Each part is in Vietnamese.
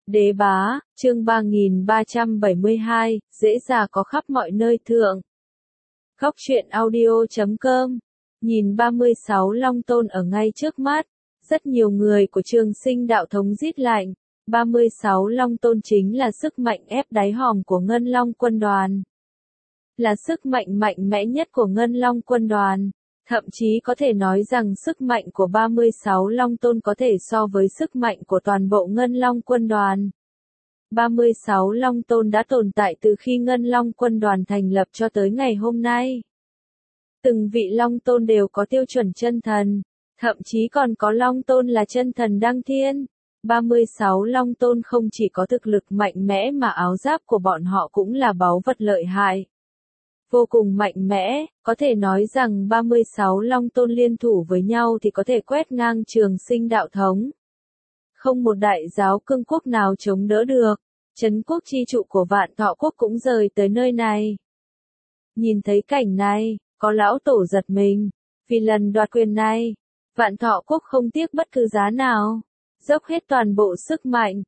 Đế bá, chương 3372, dễ già có khắp mọi nơi thượng. Góc truyện audio.com. Nhìn 36 Long Tôn ở ngay trước mắt, rất nhiều người của Trường Sinh đạo thống rít lạnh. 36 Long Tôn chính là sức mạnh ép đáy hòm của Ngân Long quân đoàn. Là sức mạnh mạnh mẽ nhất của Ngân Long quân đoàn. Thậm chí có thể nói rằng sức mạnh của 36 Long Tôn có thể so với sức mạnh của toàn bộ Ngân Long quân đoàn. 36 Long Tôn đã tồn tại từ khi Ngân Long quân đoàn thành lập cho tới ngày hôm nay. Từng vị Long Tôn đều có tiêu chuẩn chân thần, thậm chí còn có Long Tôn là chân thần đăng thiên. 36 Long Tôn không chỉ có thực lực mạnh mẽ mà áo giáp của bọn họ cũng là báu vật lợi hại. Vô cùng mạnh mẽ, có thể nói rằng 36 Long Tôn liên thủ với nhau thì có thể quét ngang Trường Sinh đạo thống. Không một đại giáo cương quốc nào chống đỡ được, trấn quốc chi trụ của Vạn Thọ quốc cũng rời tới nơi này. Nhìn thấy cảnh này, có lão tổ giật mình, vì lần đoạt quyền này, Vạn Thọ quốc không tiếc bất cứ giá nào, dốc hết toàn bộ sức mạnh.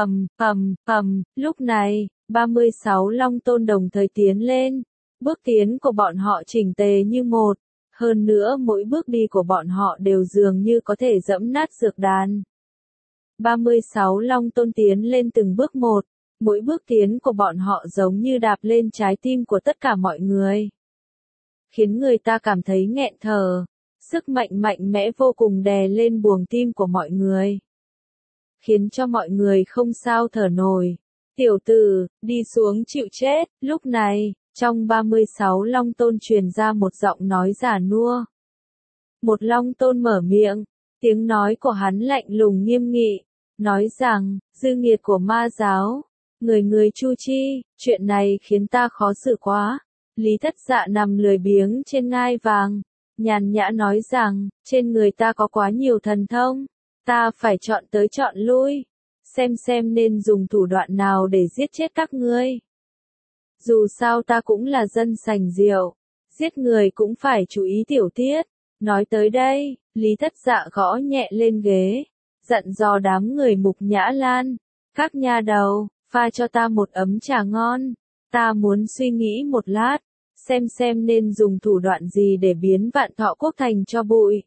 Lúc này, 36 Long Tôn đồng thời tiến lên. Bước tiến của bọn họ chỉnh tề như một, hơn nữa mỗi bước đi của bọn họ đều dường như có thể dẫm nát dược đàn. 36 Long Tôn tiến lên từng bước một, mỗi bước tiến của bọn họ giống như đạp lên trái tim của tất cả mọi người. Khiến người ta cảm thấy nghẹn thở, sức mạnh mạnh mẽ vô cùng đè lên buồng tim của mọi người. Khiến cho mọi người không sao thở nổi. Tiểu tử, đi xuống chịu chết, lúc này. Trong 36 Long Tôn truyền ra một giọng nói già nua. Một Long Tôn mở miệng, tiếng nói của hắn lạnh lùng nghiêm nghị, nói rằng, dư nghiệt của ma giáo, người chu chi, chuyện này khiến ta khó xử quá. Lý Thất Dạ nằm lười biếng trên ngai vàng, nhàn nhã nói rằng, trên người ta có quá nhiều thần thông, ta phải chọn tới chọn lui, xem nên dùng thủ đoạn nào để giết chết các ngươi. Dù sao ta cũng là dân sành rượu, giết người cũng phải chú ý tiểu tiết. Nói tới đây, Lý Thất Dạ gõ nhẹ lên ghế, dặn dò đám người Mục Nhã Lan, các nha đầu, pha cho ta một ấm trà ngon, ta muốn suy nghĩ một lát, xem nên dùng thủ đoạn gì để biến Vạn Thọ quốc thành cho bụi.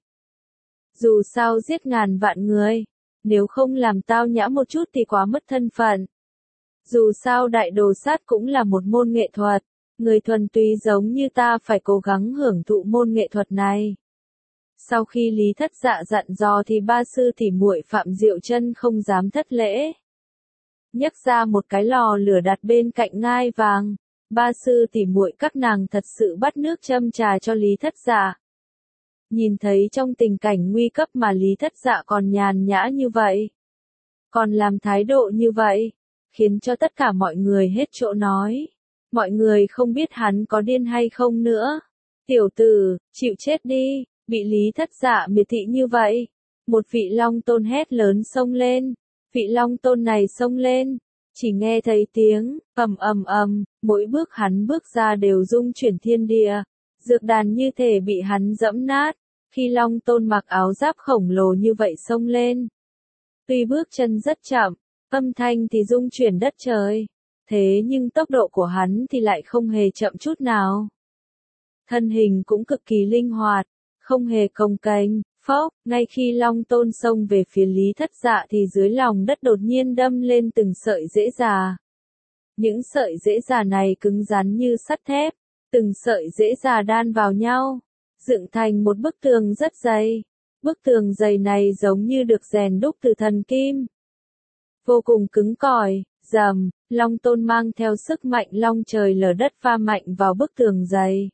Dù sao giết ngàn vạn người, nếu không làm tao nhã một chút thì quá mất thân phận. Dù sao đại đồ sát cũng là một môn nghệ thuật, người thuần túy giống như ta phải cố gắng hưởng thụ môn nghệ thuật này. Sau khi Lý Thất Dạ dặn dò thì ba sư tỷ muội Phạm Diệu Chân không dám thất lễ. Nhấc ra một cái lò lửa đặt bên cạnh ngai vàng, ba sư tỷ muội các nàng thật sự bắt nước châm trà cho Lý Thất Dạ. Nhìn thấy trong tình cảnh nguy cấp mà Lý Thất Dạ còn nhàn nhã như vậy, còn làm thái độ như vậy, khiến cho tất cả mọi người hết chỗ nói. Mọi người không biết hắn có điên hay không nữa. Tiểu tử, chịu chết đi, bị Lý Thất Dạ miệt thị như vậy. Một vị Long Tôn hét lớn xông lên. Vị Long Tôn này xông lên, chỉ nghe thấy tiếng ầm, mỗi bước hắn bước ra đều rung chuyển thiên địa. Dược đàn như thể bị hắn dẫm nát. Khi Long Tôn mặc áo giáp khổng lồ như vậy xông lên, tuy bước chân rất chậm, âm thanh thì rung chuyển đất trời, thế nhưng tốc độ của hắn thì lại không hề chậm chút nào. Thân hình cũng cực kỳ linh hoạt, không hề cồng kềnh, ngay khi Long Tôn xông về phía Lý Thất Dạ thì dưới lòng đất đột nhiên đâm lên từng sợi rễ già. Những sợi rễ già này cứng rắn như sắt thép, từng sợi rễ già đan vào nhau, dựng thành một bức tường rất dày. Bức tường dày này giống như được rèn đúc từ thần kim. Vô cùng cứng cỏi, Long Tôn mang theo sức mạnh long trời lở đất va mạnh vào bức tường dày.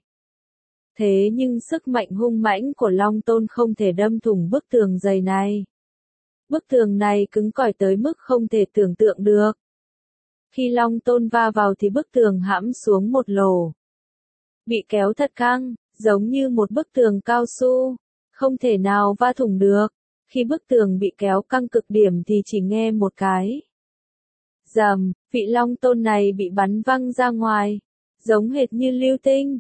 Thế nhưng sức mạnh hung mãnh của Long Tôn không thể đâm thủng bức tường dày này. Bức tường này cứng cỏi tới mức không thể tưởng tượng được. Khi Long Tôn va vào thì bức tường hãm xuống một lỗ. Bị kéo thật căng, giống như một bức tường cao su, không thể nào va thủng được. Khi bức tường bị kéo căng cực điểm thì chỉ nghe một cái. Vị Long Tôn này bị bắn văng ra ngoài, giống hệt như lưu tinh.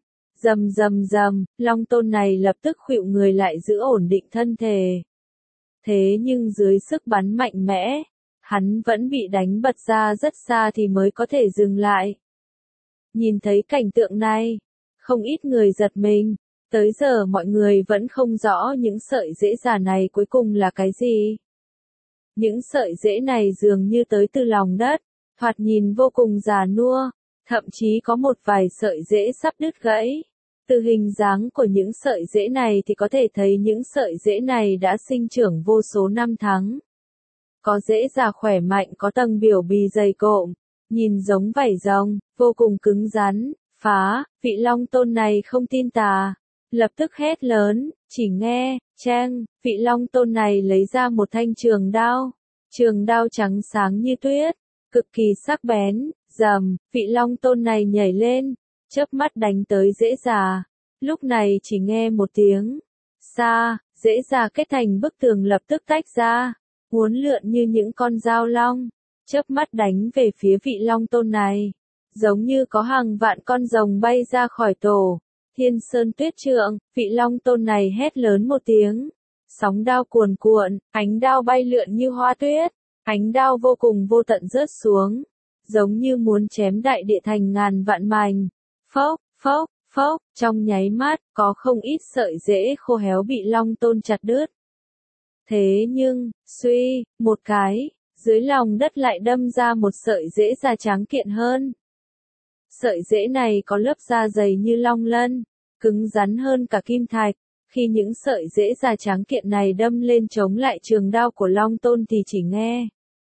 Long Tôn này lập tức khuỵu người lại giữ ổn định thân thể. Thế nhưng dưới sức bắn mạnh mẽ, hắn vẫn bị đánh bật ra rất xa thì mới có thể dừng lại. Nhìn thấy cảnh tượng này, không ít người giật mình, tới giờ mọi người vẫn không rõ những sợi rễ già này cuối cùng là cái gì. Những sợi rễ này dường như tới từ lòng đất, thoạt nhìn vô cùng già nua, thậm chí có một vài sợi rễ sắp đứt gãy. Từ hình dáng của những sợi rễ này thì có thể thấy những sợi rễ này đã sinh trưởng vô số năm tháng. Có rễ già khỏe mạnh có tầng biểu bì dày cộm, nhìn giống vảy rồng, vô cùng cứng rắn, phá, vị Long Tôn này không tin tà. Lập tức hét lớn, chỉ nghe, cheng, vị Long Tôn này lấy ra một thanh trường đao trắng sáng như tuyết, cực kỳ sắc bén, rầm, vị Long Tôn này nhảy lên, chớp mắt đánh tới rễ già. Lúc này chỉ nghe một tiếng, xa, rễ già kết thành bức tường lập tức tách ra, uốn lượn như những con dao long, chớp mắt đánh về phía vị Long Tôn này, giống như có hàng vạn con rồng bay ra khỏi tổ. Thiên Sơn Tuyết Trượng, vị Long Tôn này hét lớn một tiếng, sóng đao cuồn cuộn, ánh đao bay lượn như hoa tuyết, ánh đao vô cùng vô tận rớt xuống, giống như muốn chém đại địa thành ngàn vạn mảnh. Phốc, phốc, phốc, trong nháy mắt, có không ít sợi rễ khô héo bị Long Tôn chặt đứt. Thế nhưng, suy, một cái, dưới lòng đất lại đâm ra một sợi rễ già trắng kiện hơn. Sợi rễ này có lớp da dày như long lân, cứng rắn hơn cả kim thạch. Khi những sợi rễ già trắng kiện này đâm lên chống lại trường đao của Long Tôn thì chỉ nghe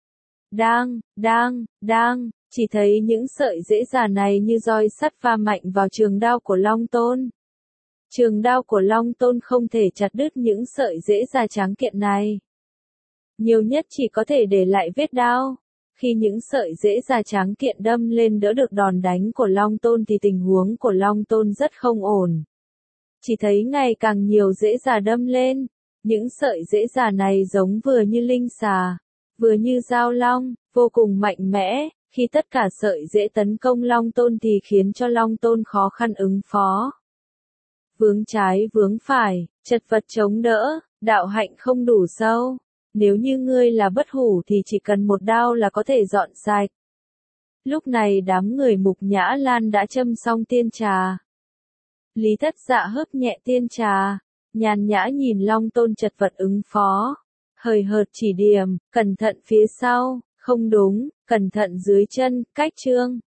đang, chỉ thấy những sợi rễ già này như roi sắt va mạnh vào trường đao của Long Tôn. Trường đao của Long Tôn không thể chặt đứt những sợi rễ già trắng kiện này. Nhiều nhất chỉ có thể để lại vết đao. Khi những sợi rễ già trắng kiện đâm lên đỡ được đòn đánh của Long Tôn thì tình huống của Long Tôn rất không ổn. Chỉ thấy ngày càng nhiều rễ già đâm lên, những sợi rễ già này giống vừa như linh xà, vừa như dao long, vô cùng mạnh mẽ. Khi tất cả sợi rễ tấn công Long Tôn thì khiến cho Long Tôn khó khăn ứng phó. Vướng trái vướng phải, chật vật chống đỡ, đạo hạnh không đủ sâu. Nếu như ngươi là bất hủ thì chỉ cần một đao là có thể dọn sạch. Lúc này đám người Mục Nhã Lan đã châm xong tiên trà. Lý Thất Dạ hớp nhẹ tiên trà, nhàn nhã nhìn Long Tôn chật vật ứng phó. Hời hợt chỉ điểm, cẩn thận phía sau, không đúng, cẩn thận dưới chân, cách trương.